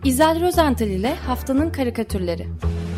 İzel Rozental ile Haftanın Karikatürleri.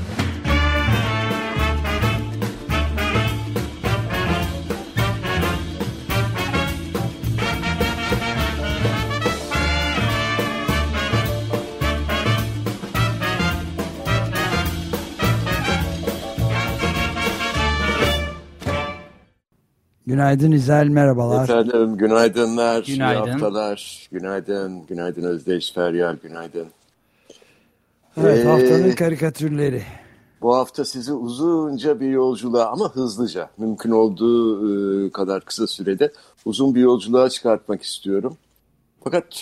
Günaydın İzel, merhabalar. Efendim, günaydınlar, Günaydın. iyi haftalar, günaydın Özdeş, Feryal, günaydın. Evet, haftanın karikatürleri. Bu hafta sizi uzunca bir yolculuğa ama hızlıca, mümkün olduğu kadar kısa sürede uzun bir yolculuğa çıkartmak istiyorum. Fakat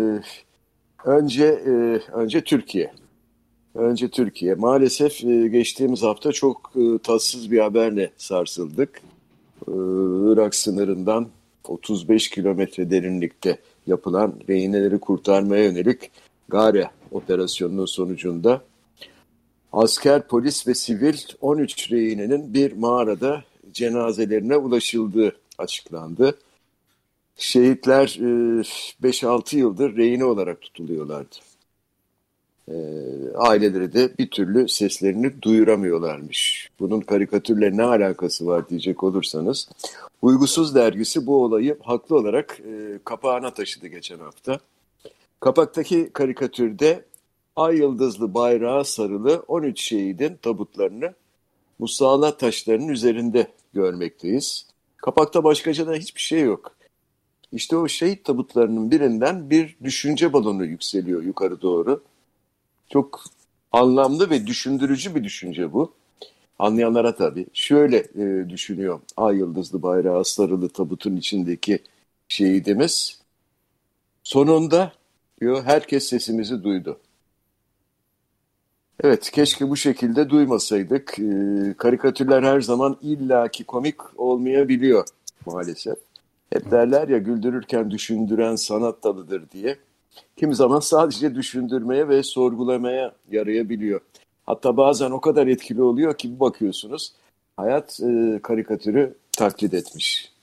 önce Türkiye. Önce Türkiye. Maalesef geçtiğimiz hafta çok tatsız bir haberle sarsıldık. Irak sınırından 35 kilometre derinlikte yapılan rehineleri kurtarmaya yönelik Gare operasyonunun sonucunda asker, polis ve sivil 13 rehinenin bir mağarada cenazelerine ulaşıldığı açıklandı. Şehitler 5-6 yıldır rehine olarak tutuluyorlardı. Aileleri de bir türlü seslerini duyuramıyorlarmış. Bunun karikatürle ne alakası var diyecek olursanız, Uygusuz dergisi bu olayı haklı olarak kapağına taşıdı geçen hafta. Kapaktaki karikatürde ay yıldızlı bayrağa sarılı 13 şehidin tabutlarını musalla taşlarının üzerinde görmekteyiz. Kapakta başkaca da hiçbir şey yok. İşte o şehit tabutlarının birinden bir düşünce balonu yükseliyor yukarı doğru. Çok anlamlı ve düşündürücü bir düşünce bu. Anlayanlara tabii. Şöyle düşünüyor ay yıldızlı bayrağı sarılı tabutun içindeki şehidimiz. Sonunda diyor, herkes sesimizi duydu. Evet, keşke bu şekilde duymasaydık. Karikatürler her zaman illaki komik olmayabiliyor maalesef. Hep derler ya, güldürürken düşündüren sanat dalıdır diye. Kimi zaman sadece düşündürmeye ve sorgulamaya yarayabiliyor. Hatta bazen o kadar etkili oluyor ki bir bakıyorsunuz hayat karikatürü taklit etmiş.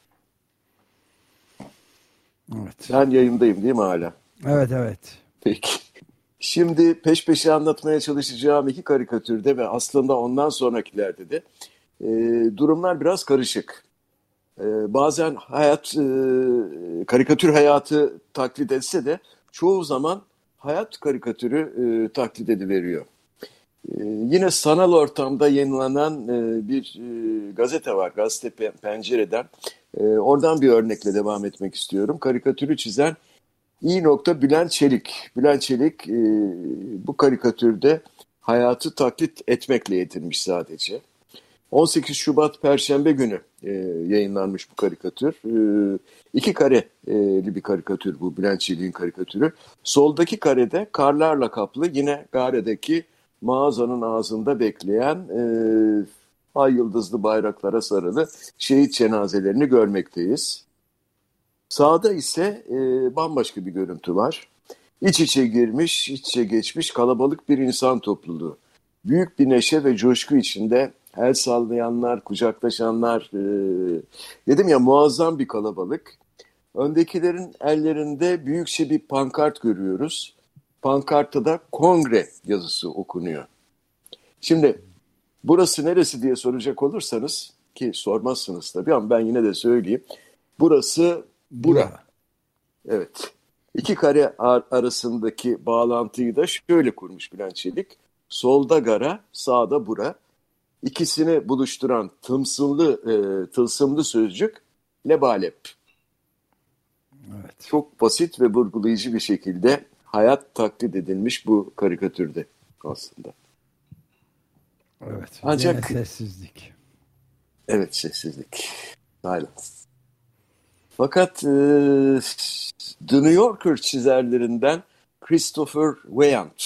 Evet. Ben yayındayım değil mi hala? Evet. Peki. Şimdi peş peşe anlatmaya çalışacağım iki karikatürde ve aslında ondan sonrakilerde de durumlar biraz karışık. Bazen hayat, karikatür hayatı taklit etse de çoğu zaman hayat karikatürü taklit ediveriyor. Yine sanal ortamda yayınlanan bir gazete var, Gazete Pencere'den. Oradan bir örnekle devam etmek istiyorum. Karikatürü çizen İ. Bülent Çelik. Bülent Çelik bu karikatürde hayatı taklit etmekle yetinmiş sadece. 18 Şubat Perşembe günü yayınlanmış bu karikatür. 2 kareli bir karikatür bu, Bülent Çelik'in karikatürü. Soldaki karede karlarla kaplı, yine Gare'deki mağazanın ağzında bekleyen ay yıldızlı bayraklara sarılı şehit cenazelerini görmekteyiz. Sağda ise bambaşka bir görüntü var. İç içe girmiş, iç içe geçmiş kalabalık bir insan topluluğu. Büyük bir neşe ve coşku içinde el sallayanlar, kucaklaşanlar, dedim ya, muazzam bir kalabalık. Öndekilerin ellerinde büyükçe bir pankart görüyoruz. Pankartta da kongre yazısı okunuyor. Şimdi burası neresi diye soracak olursanız, ki sormazsınız tabii ama ben yine de söyleyeyim. Burası bura. Evet. 2 kare arasındaki bağlantıyı da şöyle kurmuş Bülent Çelik. Solda gara, sağda bura. İkisini buluşturan tılsımlı sözcük lebalep. Evet. Çok basit ve vurgulayıcı bir şekilde hayat taklit edilmiş bu karikatürde aslında. Evet. Ancak yine sessizlik. Evet, sessizlik. Silence. Fakat The New Yorker çizerlerinden Christopher Weyant,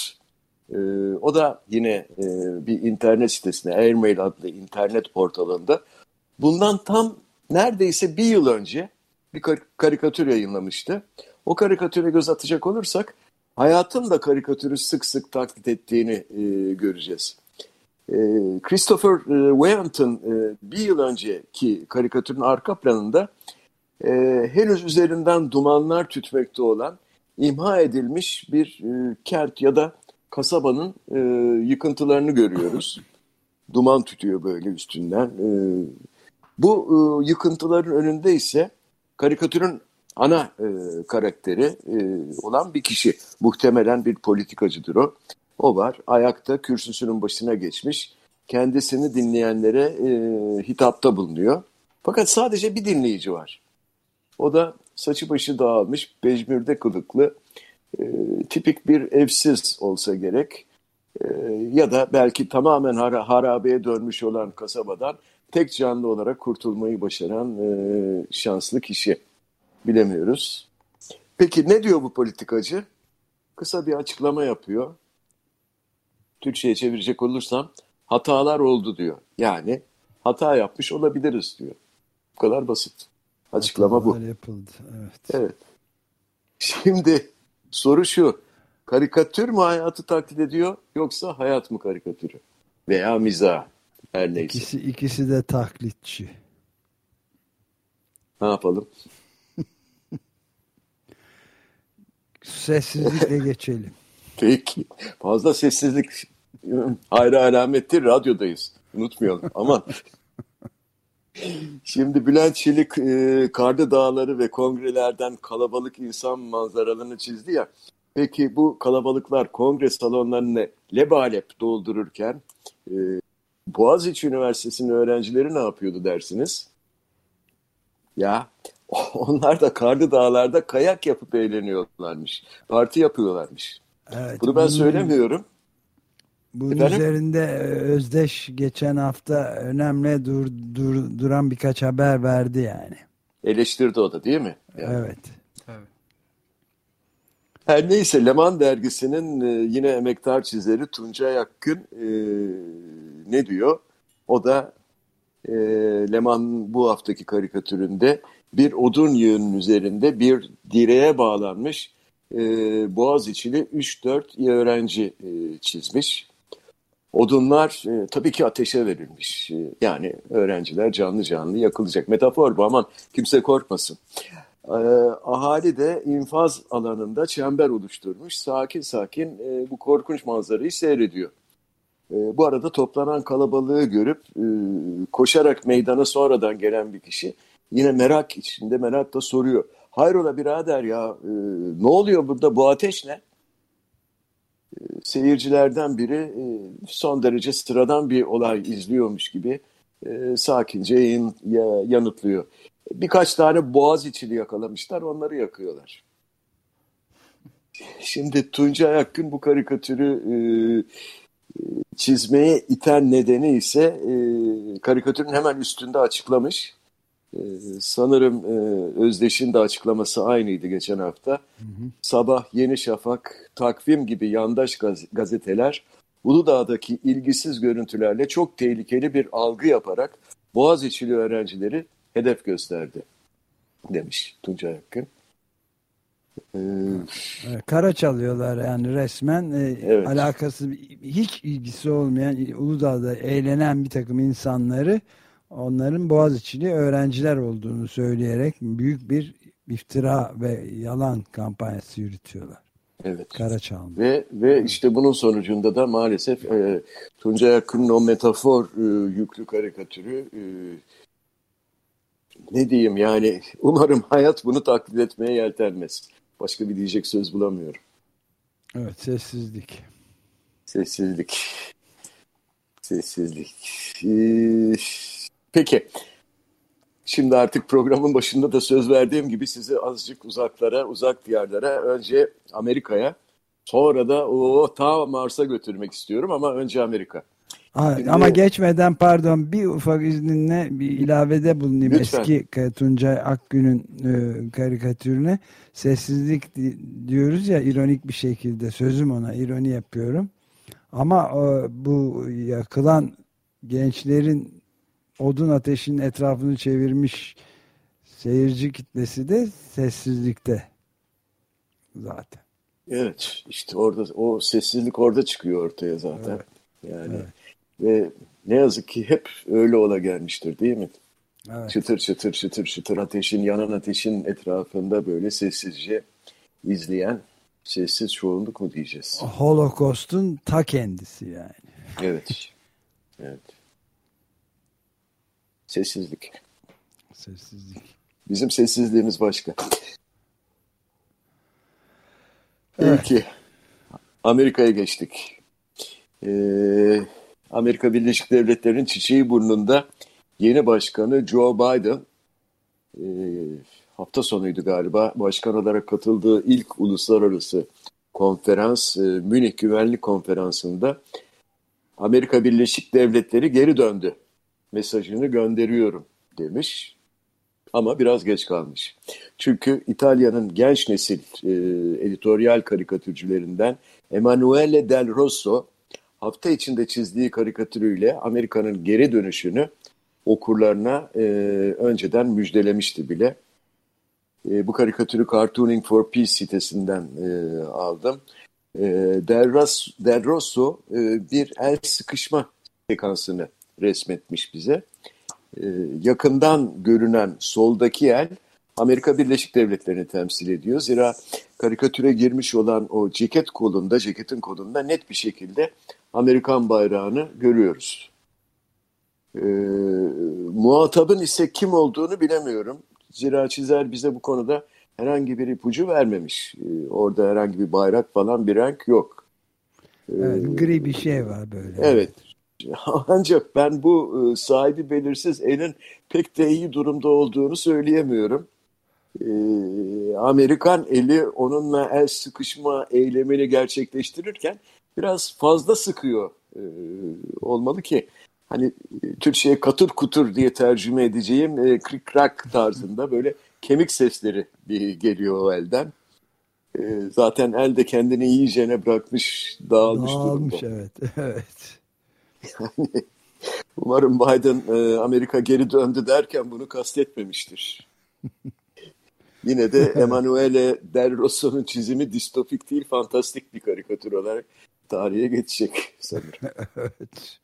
o da yine bir internet sitesinde, Airmail adlı internet portalında bundan tam neredeyse bir yıl önce bir karikatür yayınlamıştı. O karikatüre göz atacak olursak hayatın da karikatürü sık sık taklit ettiğini göreceğiz. Christopher Weyant'ın bir yıl önceki karikatürün arka planında henüz üzerinden dumanlar tütmekte olan imha edilmiş bir kent ya da kasabanın yıkıntılarını görüyoruz. Duman tütüyor böyle üstünden. Bu yıkıntıların önünde ise karikatürün ana karakteri olan bir kişi. Muhtemelen bir politikacıdır o. O var. Ayakta kürsüsünün başına geçmiş. Kendisini dinleyenlere hitapta bulunuyor. Fakat sadece bir dinleyici var. O da saçı başı dağılmış, pejmürde kılıklı, tipik bir evsiz olsa gerek. Ya da belki tamamen harabeye dönmüş olan kasabadan tek canlı olarak kurtulmayı başaran şanslı kişi. Bilemiyoruz. Peki ne diyor bu politikacı? Kısa bir açıklama yapıyor. Türkçe'ye çevirecek olursam hatalar oldu diyor. Yani hata yapmış olabiliriz diyor. Bu kadar basit. Açıklama bu. Yapıldı. Evet. Evet. Şimdi soru şu. Karikatür mü hayatı taklit ediyor yoksa hayat mı karikatürü? Veya mizah. Her neyse. İkisi de taklitçi. Ne yapalım? Sessizlikle geçelim. Peki. Fazla sessizlik hayra alamettir. Radyodayız. Unutmayalım. Ama şimdi Bülent Çelik karlı dağları ve kongrelerden kalabalık insan manzaralarını çizdi ya. Peki bu kalabalıklar kongre salonlarını lebalep doldururken Boğaziçi Üniversitesi'nin öğrencileri ne yapıyordu dersiniz? Ya onlar da karlı dağlarda kayak yapıp eğleniyorlarmış. Parti yapıyorlarmış. Evet, Bunu ben söylemiyorum. Bunun Efendim? üzerinde Özdeş geçen hafta önemli duran birkaç haber verdi yani. Eleştirdi o da değil mi? Yani. Evet. Tabii. Her neyse Leman dergisinin yine emektar çizeri Tuncay Akgün ne diyor? O da Leman bu haftaki karikatüründe bir odun yığının üzerinde bir direğe bağlanmış Boğaziçi'li 3-4 öğrenci çizmiş. Odunlar tabii ki ateşe verilmiş. Yani öğrenciler canlı canlı yakılacak. Metafor bu, aman kimse korkmasın. Ahali de infaz alanında çember oluşturmuş. Sakin sakin bu korkunç manzarayı seyrediyor. Bu arada toplanan kalabalığı görüp koşarak meydana sonradan gelen bir kişi yine merak içinde merakla soruyor. Hayrola birader ya, ne oluyor burada, bu ateş ne? Seyircilerden biri son derece sıradan bir olay izliyormuş gibi sakince yanıtlıyor. Birkaç tane Boğaziçi'li yakalamışlar, onları yakıyorlar. Şimdi Tuncay Akgün bu karikatürü çizmeye iten nedeni ise karikatürün hemen üstünde açıklamış. Sanırım Özdeş'in de açıklaması aynıydı geçen hafta. Hı hı. Sabah, Yeni Şafak, Takvim gibi yandaş gazeteler Uludağ'daki ilgisiz görüntülerle çok tehlikeli bir algı yaparak Boğaziçi'li öğrencileri hedef gösterdi demiş Tuncay Akgün. Kara çalıyorlar yani resmen, evet. Alakası, hiç ilgisi olmayan Uludağ'da eğlenen bir takım insanları onların Boğaziçi'li öğrenciler olduğunu söyleyerek büyük bir iftira ve yalan kampanyası yürütüyorlar. Evet. Kara çalma. Ve işte bunun sonucunda da maalesef Tuncay Akın'ın o metafor yüklü karikatürü ne diyeyim yani, umarım hayat bunu taklit etmeye yeltenmez. Başka bir diyecek söz bulamıyorum. Evet, sessizlik. Sessizlik. Peki. Şimdi artık programın başında da söz verdiğim gibi sizi azıcık uzak diyarlara, önce Amerika'ya, sonra da ta Mars'a götürmek istiyorum ama önce Amerika. Şimdi, ama geçmeden pardon, bir ufak izninle bir ilavede bulunayım. Lütfen. Eski Tuncay Akgün'ün karikatürüne sessizlik diyoruz ya, ironik bir şekilde, sözüm ona ironi yapıyorum. Ama bu yakılan gençlerin odun ateşinin etrafını çevirmiş seyirci kitlesi de sessizlikte zaten. Evet, işte orada o sessizlik orada çıkıyor ortaya zaten. Evet. Yani evet. Ve ne yazık ki hep öyle ola gelmiştir değil mi? Evet. Çıtır çıtır yanan ateşin etrafında böyle sessizce izleyen Sessiz çoğunluk mu diyeceğiz? Holocaust'un ta kendisi yani. Evet. Evet. Sessizlik. Sessizlik. Bizim sessizliğimiz başka. Evet. Peki. Amerika'ya geçtik. Amerika Birleşik Devletleri'nin çiçeği burnunda yeni başkanı Joe Biden hafta sonuydu galiba. Başkan olarak katıldığı ilk uluslararası konferans Münih Güvenlik Konferansı'nda Amerika Birleşik Devletleri geri döndü mesajını gönderiyorum demiş. Ama biraz geç kalmış. Çünkü İtalya'nın genç nesil editoryal karikatürcülerinden Emanuele Del Rosso hafta içinde çizdiği karikatürüyle Amerika'nın geri dönüşünü okurlarına önceden müjdelemişti bile. Bu karikatürü Cartooning for Peace sitesinden aldım. Del Rosso bir el sıkışma sekansını resmetmiş bize. Yakından görünen soldaki el Amerika Birleşik Devletleri'ni temsil ediyor. Zira karikatüre girmiş olan o ceketin kolunda net bir şekilde Amerikan bayrağını görüyoruz. Muhatabın ise kim olduğunu bilemiyorum. Zira çizer bize bu konuda herhangi bir ipucu vermemiş. Orada herhangi bir bayrak falan bir renk yok. Evet, gri bir şey var böyle. Evet. Ancak ben bu sahibi belirsiz elin pek de iyi durumda olduğunu söyleyemiyorum. Amerikan eli onunla el sıkışma eylemini gerçekleştirirken biraz fazla sıkıyor olmalı ki hani Türkçe'ye katır kutur diye tercüme edeceğim krik krak tarzında böyle kemik sesleri geliyor o elden. Zaten el de kendini iyicene bırakmış, dağılmış durumda. Evet, evet. Yani, umarım Biden Amerika geri döndü derken bunu kastetmemiştir. Yine de Emanuele Del Rosso'nun çizimi distopik değil, fantastik bir karikatür olarak tarihe geçecek sanırım. Evet.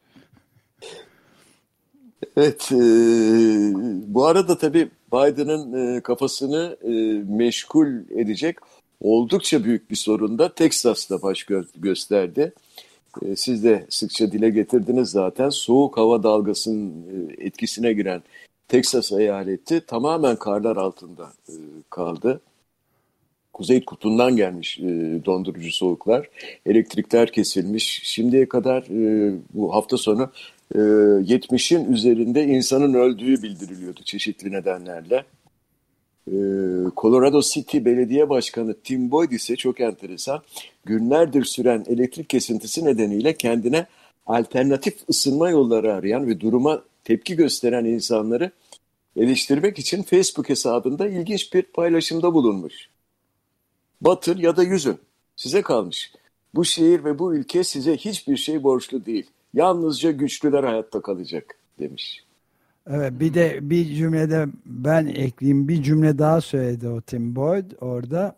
Evet, bu arada tabii Biden'ın kafasını meşgul edecek oldukça büyük bir sorun da Teksas'ta baş gösterdi. Siz de sıkça dile getirdiniz zaten. Soğuk hava dalgasının etkisine giren Teksas eyaleti tamamen karlar altında kaldı. Kuzey kutbundan gelmiş dondurucu soğuklar. Elektrikler kesilmiş. Şimdiye kadar bu hafta sonu 70'in üzerinde insanın öldüğü bildiriliyordu çeşitli nedenlerle. Colorado City Belediye Başkanı Tim Boyd ise çok enteresan. Günlerdir süren elektrik kesintisi nedeniyle kendine alternatif ısınma yolları arayan ve duruma tepki gösteren insanları eleştirmek için Facebook hesabında ilginç bir paylaşımda bulunmuş. Batır ya da yüzün. Size kalmış. Bu şehir ve bu ülke size hiçbir şey borçlu değil. Yalnızca güçlüler hayatta kalacak demiş. Evet, bir de bir cümlede ben ekleyeyim, bir cümle daha söyledi o Tim Boyd orada.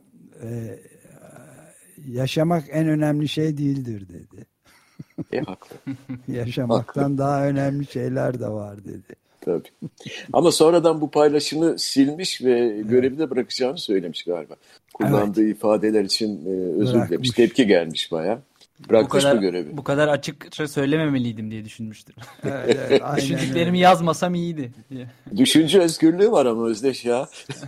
Yaşamak en önemli şey değildir dedi. Haklı. Yaşamaktan haklı. daha önemli şeyler de var dedi. Tabii. Ama sonradan bu paylaşımı silmiş ve görevi de bırakacağını söylemiş galiba. Kullandığı ifadeler için özür dilemiş. Tepki gelmiş bayağı. Bırakmış bu görevi. Bu kadar açıkça söylememeliydim diye düşünmüştür. Evet, Düşündüklerimi yazmasam iyiydi diye. Düşünce özgürlüğü var ama Özdeş ya.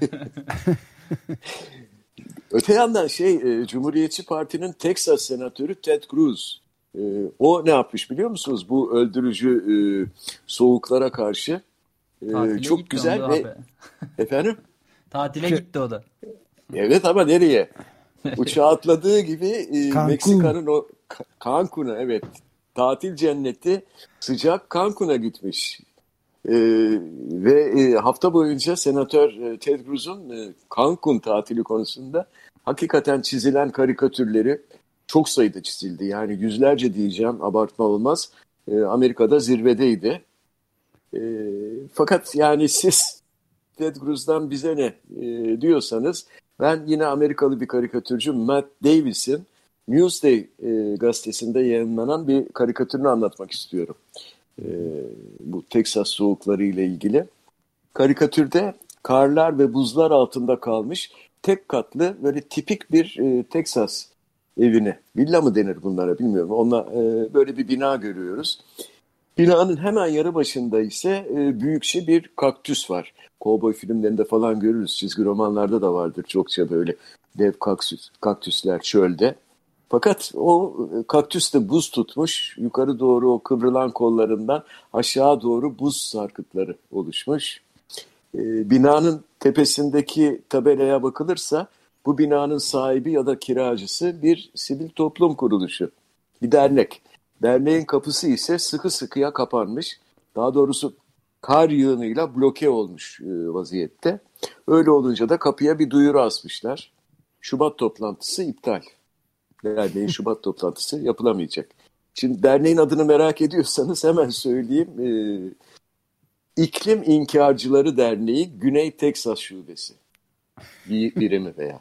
Öte yandan Cumhuriyetçi Parti'nin Texas senatörü Ted Cruz. O ne yapmış biliyor musunuz? Bu öldürücü soğuklara karşı çok güzel ve efendim? Tatile gitti o da. Evet ama nereye? Uçağa atladığı gibi Meksika'nın o Cancun'a tatil cenneti sıcak Cancun'a gitmiş. Ve hafta boyunca Senatör Ted Cruz'un Cancun tatili konusunda hakikaten çizilen karikatürleri çok sayıda çizildi. Yani yüzlerce diyeceğim, abartma olmaz. Amerika'da zirvedeydi. Fakat yani siz Ted Cruz'dan bize ne diyorsanız ben yine Amerikalı bir karikatürcü Matt Davis'in Newsday gazetesinde yayınlanan bir karikatürünü anlatmak istiyorum. Bu Teksas soğukları ile ilgili. Karikatürde karlar ve buzlar altında kalmış tek katlı böyle tipik bir Teksas evine, villa mı denir bunlara bilmiyorum. Böyle bir bina görüyoruz. Binanın hemen yanı başında ise büyükçe bir kaktüs var. Kovboy filmlerinde falan görürüz. Çizgi romanlarda da vardır çokça böyle dev kaktüsler çölde. Fakat o kaktüs de buz tutmuş. Yukarı doğru o kıvrılan kollarından aşağı doğru buz sarkıtları oluşmuş. Binanın tepesindeki tabelaya bakılırsa bu binanın sahibi ya da kiracısı bir sivil toplum kuruluşu, bir dernek. Derneğin kapısı ise sıkı sıkıya kapanmış. Daha doğrusu kar yığınıyla bloke olmuş vaziyette. Öyle olunca da kapıya bir duyuru asmışlar. Şubat toplantısı iptal. Derneğin Şubat toplantısı yapılamayacak. Şimdi derneğin adını merak ediyorsanız hemen söyleyeyim. İklim İnkarcıları Derneği Güney Teksas Şubesi. Birimi veya.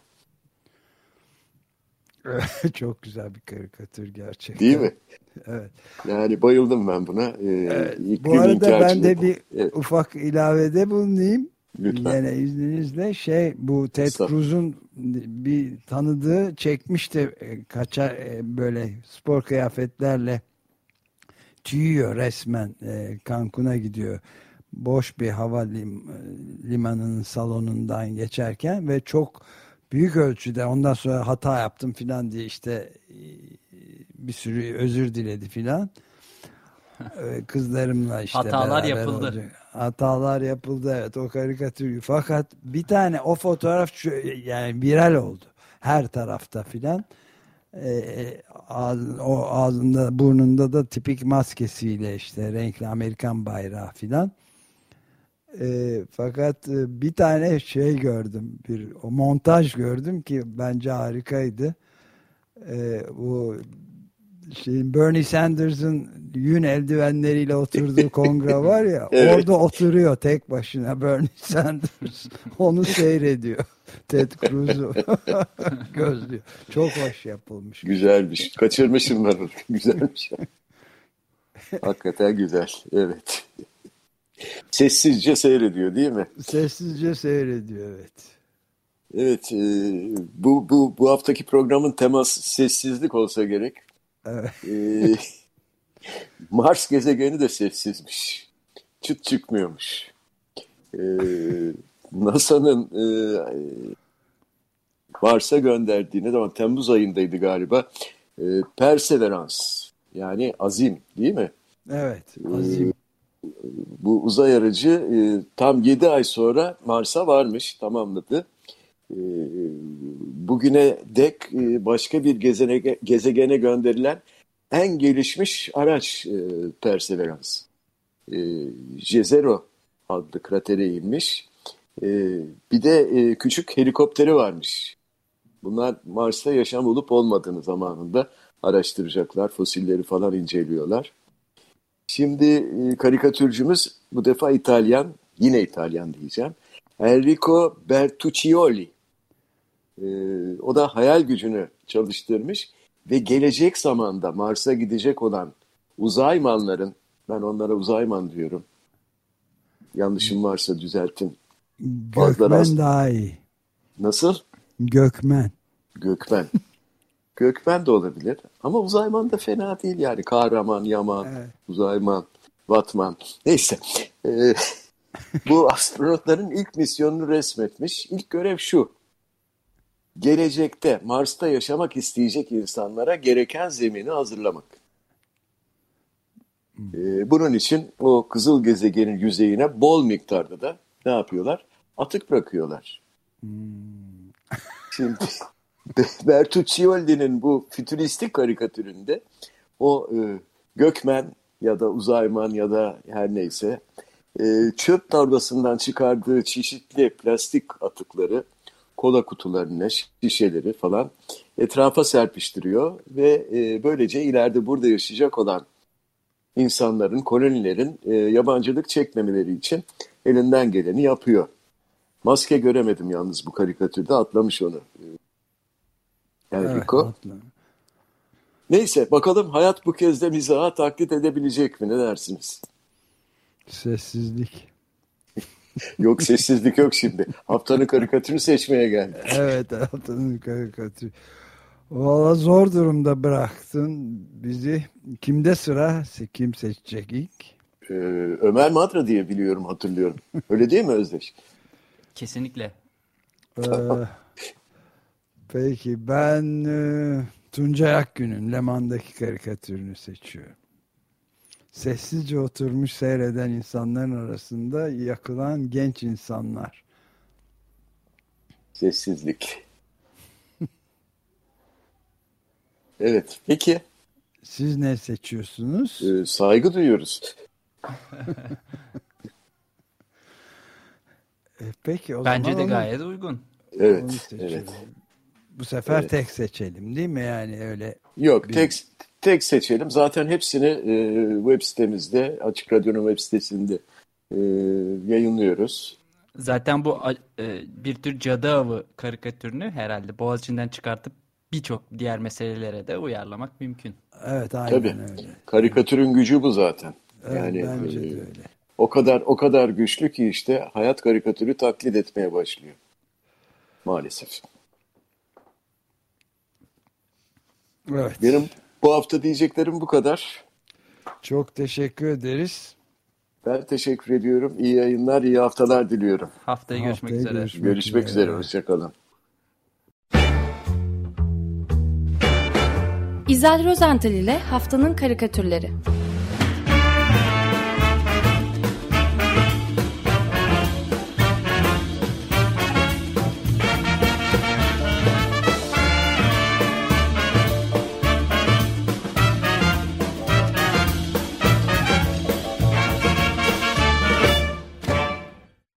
Çok güzel bir karikatür gerçekten. Değil mi? Evet. Yani bayıldım ben buna. Evet. İklim Bu arada ben de İnkarcıları. ufak ilavede bulunayım. Lütfen. Yine izninizle bu Ted Cruz'un bir tanıdığı çekmişti, böyle spor kıyafetlerle tüyüyor resmen, Cancun'a gidiyor. Boş bir limanının salonundan geçerken ve çok büyük ölçüde ondan sonra hata yaptım filan diye işte bir sürü özür diledi filan. Kızlarımla işte Hatalar beraber yapıldı. olacak. Hatalar yapıldı, evet, o karikatür. Fakat bir tane o fotoğraf yani viral oldu. Her tarafta filan. O ağzında burnunda da tipik maskesiyle işte renkli Amerikan bayrağı filan. Fakat bir tane şey gördüm, o montaj gördüm ki bence harikaydı. Bu Bernie Sanders'ın yün eldivenleriyle oturduğu kongre var ya, Evet. orada oturuyor tek başına Bernie Sanders. Onu seyrediyor. Ted Cruz'u gözlüyor. Çok hoş yapılmış. Güzelmiş. Kaçırmışım ben onu. Güzelmiş. Hakikaten güzel. Evet. Sessizce seyrediyor değil mi? Sessizce seyrediyor, evet. Evet. Bu haftaki programın teması sessizlik olsa gerek. Evet. Mars gezegeni de sessizmiş. Çıt çıkmıyormuş. NASA'nın Mars'a gönderdiği ne zaman Temmuz ayındaydı galiba. Perseverance yani azim değil mi? Evet. Azim. Bu uzay aracı tam 7 ay sonra Mars'a varmış, tamamladı. Bugüne dek başka bir gezegene gönderilen en gelişmiş araç Perseverance. Jezero adlı kratere inmiş. Bir de küçük helikopteri varmış. Bunlar Mars'ta yaşam olup olmadığını zamanında araştıracaklar. Fosilleri falan inceliyorlar. Şimdi karikatürcümüz bu defa İtalyan, yine İtalyan diyeceğim. Enrico Bertuccioli. O da hayal gücünü çalıştırmış ve gelecek zamanda Mars'a gidecek olan uzaymanların, ben onlara uzayman diyorum. Yanlışım varsa düzeltin. Gökmen daha iyi. Nasıl? Gökmen. Gökmen. Gökmen de olabilir. Ama uzayman da fena değil yani. Kahraman, yaman, Evet. uzayman, vatman. Neyse. Bu astronotların ilk misyonunu resmetmiş. İlk görev şu. Gelecekte Mars'ta yaşamak isteyecek insanlara gereken zemini hazırlamak. Bunun için o kızıl gezegenin yüzeyine bol miktarda da ne yapıyorlar? Atık bırakıyorlar. Şimdi Bertuccioli'nin bu fütüristik karikatüründe o gökmen ya da uzayman ya da her neyse çöp torbasından çıkardığı çeşitli plastik atıkları, kola kutularını, şişeleri falan etrafa serpiştiriyor ve böylece ileride burada yaşayacak olan insanların, kolonilerin yabancılık çekmemeleri için elinden geleni yapıyor. Maske göremedim yalnız bu karikatürde, atlamış onu. Enrico. Evet, neyse bakalım hayat bu kez de mizaha taklit edebilecek mi? Ne dersiniz? Sessizlik. Yok, sessizlik yok şimdi. Haftanın karikatürünü seçmeye geldik. Evet, haftanın karikatürü. Valla zor durumda bıraktın bizi. Kimde sıra? Kim seçecek ilk? Ömer Madra diye biliyorum, hatırlıyorum. Öyle değil mi Özdeş? Kesinlikle. Ee, peki ben Tuncay Akgün'ün Leman'daki karikatürünü seçiyorum. Sessizce oturmuş seyreden insanların arasında yakılan genç insanlar. Sessizlik. Evet. Peki. Siz ne seçiyorsunuz? Saygı duyuyoruz. Peki o Bence zaman de gayet uygun. onu Evet. seçelim. Evet. Bu sefer Evet. tek seçelim değil mi? Yani öyle. Yok, Bir- tek seçelim. Zaten hepsini web sitemizde, Açık Radyo'nun web sitesinde yayınlıyoruz. Zaten bu bir tür cadı avı karikatürünü herhalde Boğaziçi'nden çıkartıp birçok diğer meselelere de uyarlamak mümkün. Evet, aynen Tabii. öyle. Karikatürün gücü bu zaten. Evet, Yani bence de öyle. o kadar güçlü ki işte hayat karikatürü taklit etmeye başlıyor. Maalesef. Evet. Benim bu hafta diyeceklerim bu kadar. Çok teşekkür ederiz. Ben teşekkür ediyorum. İyi yayınlar, iyi haftalar diliyorum. Haftaya görüşmek Haftaya üzere. Görüşmek üzere. Hoşça kalın. İzel Rozental ile Haftanın Karikatürleri.